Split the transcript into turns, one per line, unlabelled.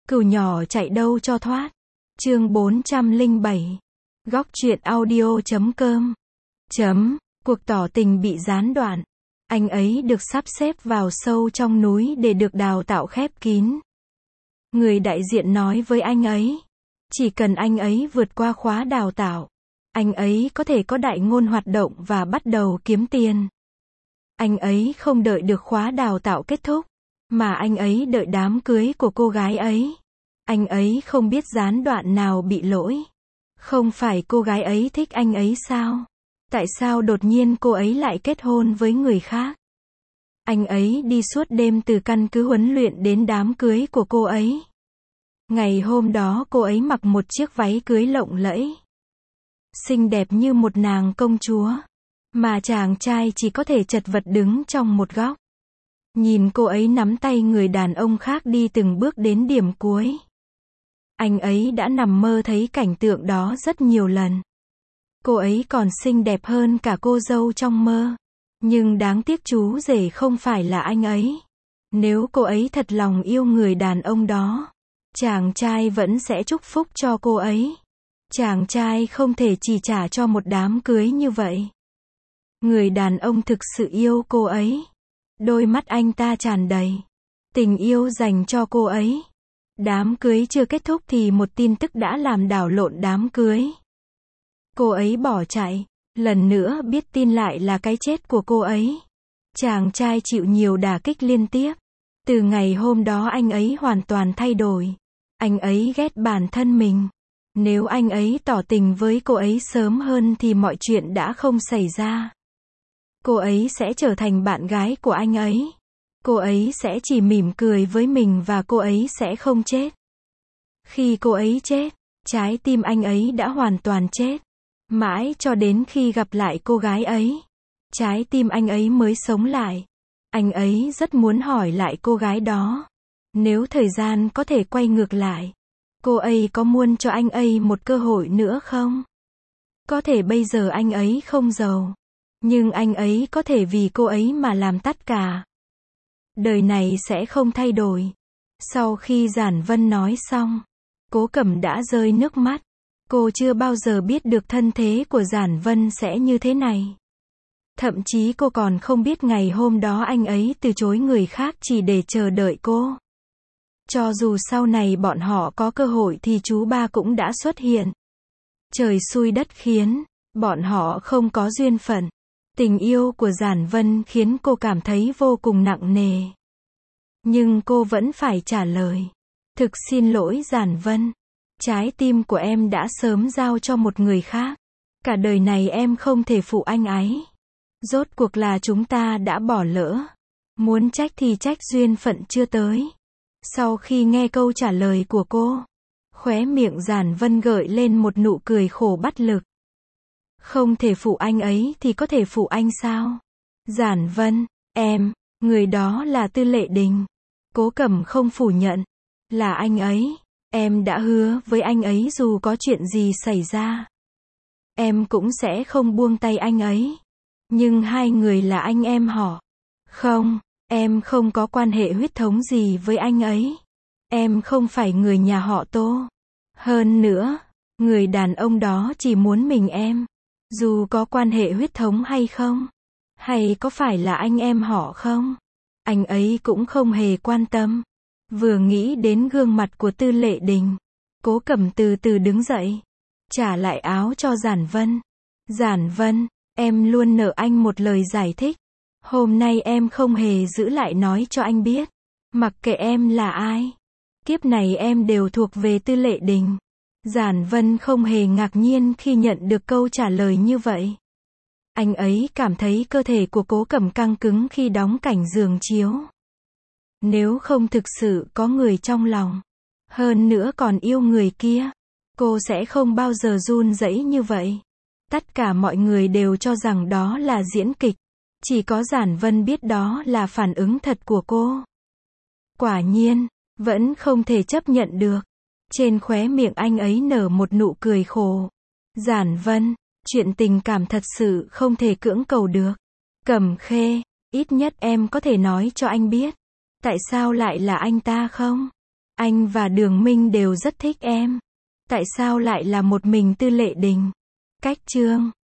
Cừu nhỏ chạy đâu cho thoát. Chương 407. Góc truyện audio.com. Cuộc tỏ tình bị gián đoạn. Anh ấy được sắp xếp vào sâu trong núi để được đào tạo khép kín. Người đại diện nói với anh ấy, chỉ cần anh ấy vượt qua khóa đào tạo, anh ấy có thể có đại ngôn hoạt động và bắt đầu kiếm tiền. Anh ấy không đợi được khóa đào tạo kết thúc, mà anh ấy đợi đám cưới của cô gái ấy. Anh ấy không biết gián đoạn nào bị lỗi. Không phải cô gái ấy thích anh ấy sao? Tại sao đột nhiên cô ấy lại kết hôn với người khác? Anh ấy đi suốt đêm từ căn cứ huấn luyện đến đám cưới của cô ấy. Ngày hôm đó cô ấy mặc một chiếc váy cưới lộng lẫy, xinh đẹp như một nàng công chúa, mà chàng trai chỉ có thể chật vật đứng trong một góc. Nhìn cô ấy nắm tay người đàn ông khác đi từng bước đến điểm cuối. Anh ấy đã nằm mơ thấy cảnh tượng đó rất nhiều lần. Cô ấy còn xinh đẹp hơn cả cô dâu trong mơ. Nhưng đáng tiếc chú rể không phải là anh ấy. Nếu cô ấy thật lòng yêu người đàn ông đó, chàng trai vẫn sẽ chúc phúc cho cô ấy. Chàng trai không thể chỉ trả cho một đám cưới như vậy. Người đàn ông thực sự yêu cô ấy. Đôi mắt anh ta tràn đầy tình yêu dành cho cô ấy. Đám cưới chưa kết thúc thì một tin tức đã làm đảo lộn đám cưới. Cô ấy bỏ chạy, lần nữa biết tin lại là cái chết của cô ấy. Chàng trai chịu nhiều đả kích liên tiếp. Từ ngày hôm đó anh ấy hoàn toàn thay đổi. Anh ấy ghét bản thân mình. Nếu anh ấy tỏ tình với cô ấy sớm hơn thì mọi chuyện đã không xảy ra. Cô ấy sẽ trở thành bạn gái của anh ấy. Cô ấy sẽ chỉ mỉm cười với mình và cô ấy sẽ không chết. Khi cô ấy chết, trái tim anh ấy đã hoàn toàn chết. Mãi cho đến khi gặp lại cô gái ấy, trái tim anh ấy mới sống lại. Anh ấy rất muốn hỏi lại cô gái đó. Nếu thời gian có thể quay ngược lại, cô ấy có muốn cho anh ấy một cơ hội nữa không? Có thể bây giờ anh ấy không giàu, nhưng anh ấy có thể vì cô ấy mà làm tất cả. Đời này sẽ không thay đổi. Sau khi Giản Vân nói xong, Cố Cẩm đã rơi nước mắt. Cô chưa bao giờ biết được thân thế của Giản Vân sẽ như thế này. Thậm chí cô còn không biết ngày hôm đó anh ấy từ chối người khác chỉ để chờ đợi cô. Cho dù sau này bọn họ có cơ hội thì chú ba cũng đã xuất hiện. Trời xui đất khiến, bọn họ không có duyên phận. Tình yêu của Giản Vân khiến cô cảm thấy vô cùng nặng nề. Nhưng cô vẫn phải trả lời. Thực xin lỗi Giản Vân. Trái tim của em đã sớm giao cho một người khác. Cả đời này em không thể phụ anh ấy. Rốt cuộc là chúng ta đã bỏ lỡ. Muốn trách thì trách duyên phận chưa tới. Sau khi nghe câu trả lời của cô, khóe miệng Giản Vân gợi lên một nụ cười khổ bất lực. Không thể phụ anh ấy thì có thể phụ anh sao? Giản Vân, người đó là Tư Lệ Đình. Cố Cẩm không phủ nhận. Là anh ấy. Em đã hứa với anh ấy dù có chuyện gì xảy ra, em cũng sẽ không buông tay anh ấy. Nhưng hai người là anh em họ. Không, em không có quan hệ huyết thống gì với anh ấy. Em không phải người nhà họ Tô. Hơn nữa, người đàn ông đó chỉ muốn mình em. Dù có quan hệ huyết thống hay không, hay có phải là anh em họ không, anh ấy cũng không hề quan tâm. Vừa nghĩ đến gương mặt của Tư Lệ Đình, Cố Cẩm từ từ đứng dậy, trả lại áo cho Giản Vân. Giản Vân, em luôn nợ anh một lời giải thích. Hôm nay em không hề giữ lại nói cho anh biết. Mặc kệ em là ai, kiếp này em đều thuộc về Tư Lệ Đình. Giản Vân không hề ngạc nhiên khi nhận được câu trả lời như vậy. Anh ấy cảm thấy cơ thể của Cố Cẩm căng cứng khi đóng cảnh giường chiếu. Nếu không thực sự có người trong lòng, hơn nữa còn yêu người kia, cô sẽ không bao giờ run rẩy như vậy. Tất cả mọi người đều cho rằng đó là diễn kịch. Chỉ có Giản Vân biết đó là phản ứng thật của cô. Quả nhiên, vẫn không thể chấp nhận được. Trên khóe miệng anh ấy nở một nụ cười khổ. Giản Vân, chuyện tình cảm thật sự không thể cưỡng cầu được. Cẩm Khê, ít nhất em có thể nói cho anh biết. Tại sao lại là anh ta không? Anh và Đường Minh đều rất thích em. Tại sao lại là một mình Tư Lệ Đình? Cách chương